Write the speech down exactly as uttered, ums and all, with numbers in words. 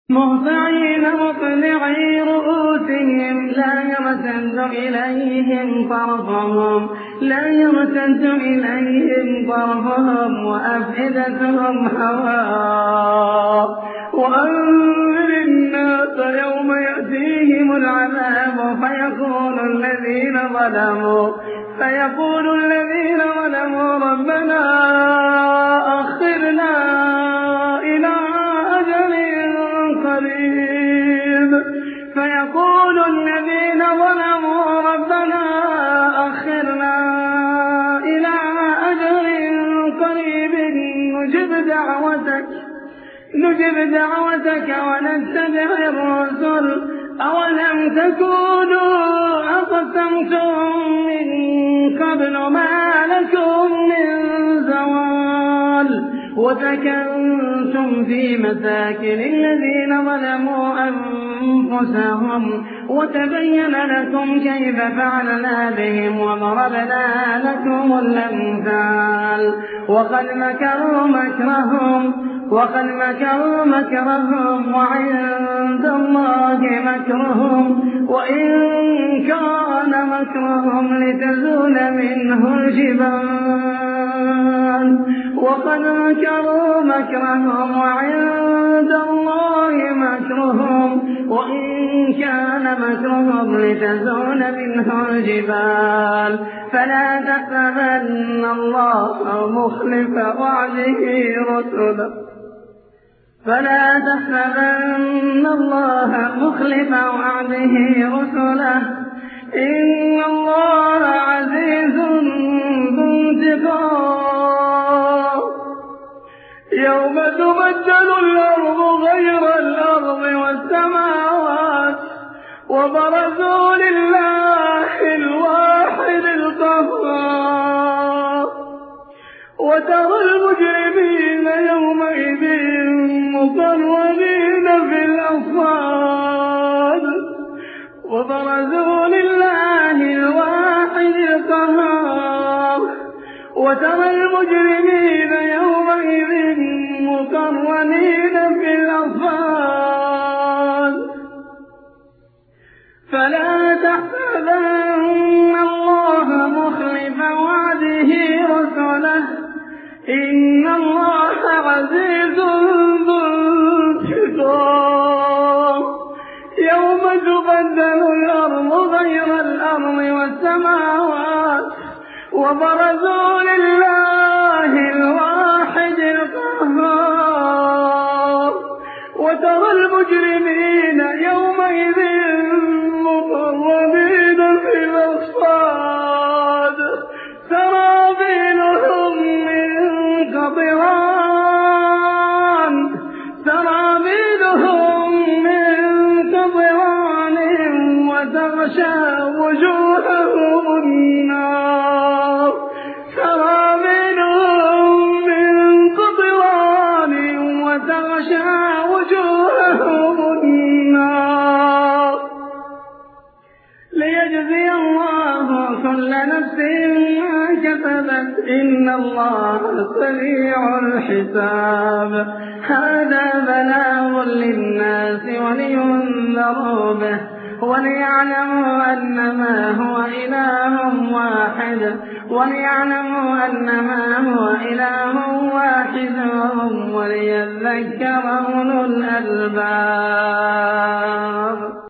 مهطعين مقنعي رؤوسهم لا يرتد إليهم طرفهم لا يرتد إليهم طرفهم وأفئدتهم هواء وأنذر الناس يوم يأتيهم العذاب فيقول الذين ظلموا فيقول الذين ظلموا ربنا أخرنا إلى أجل قريب فيقول الذين ظلموا ربنا أخرنا إلى أجل قريب نجب دعوتك نجب دعوتك ونتبع الرسل أولم تكونوا أقسمتم من قبل ما لكم من زوال وسكنتم في مساكن الذين ظلموا أنفسهم وتبين لكم كيف فعلنا بهم وضربنا لكم الأمثال وقد مكروا مكرهم وقد مكروا مكرهم وعند الله مكرهم وإن كان مكرهم لتزول منه الجبال وقد مكروا مكرهم وعند الله مكرهم وإن كان مكرهم لتزول منه الجبال فلا تحسبن الله مخلف وعده رسله فلا تحسبن الله مخلف وعده رسله إن الله عزيز ذو انتقام يوم تبدل الأرض غير الأرض والسماوات وبرزوا لله الواحد القهار وترى المجرمين يومئذ مقرنين في الأصفاد وبرزوا لله الواحد القهار وترى المجرمين يومئذ مقرنين في الأصفاد فلا تحسبن الله مخلف وعده رسله إن الله عزيز ذو انتقام يوم تبدل الأرض غير الأرض والسماوات وبرزوا لله الواحد القهار وترى المجرمين يومئذ مقرنين في الأصفاد سرابيلهم من قطران سرابيلهم من قطران وتغشى وجوههم النار سرابيلهم من قطران وتغشى وجوههم النار ليجزي الله كل نفس ما كسبت إن الله سريع الحساب هذا بلاغ للناس ولينذروا به وليعلموا أنما هو إله واحد وليعلموا أنما هو إله واحد وليذكر أولو الألباب.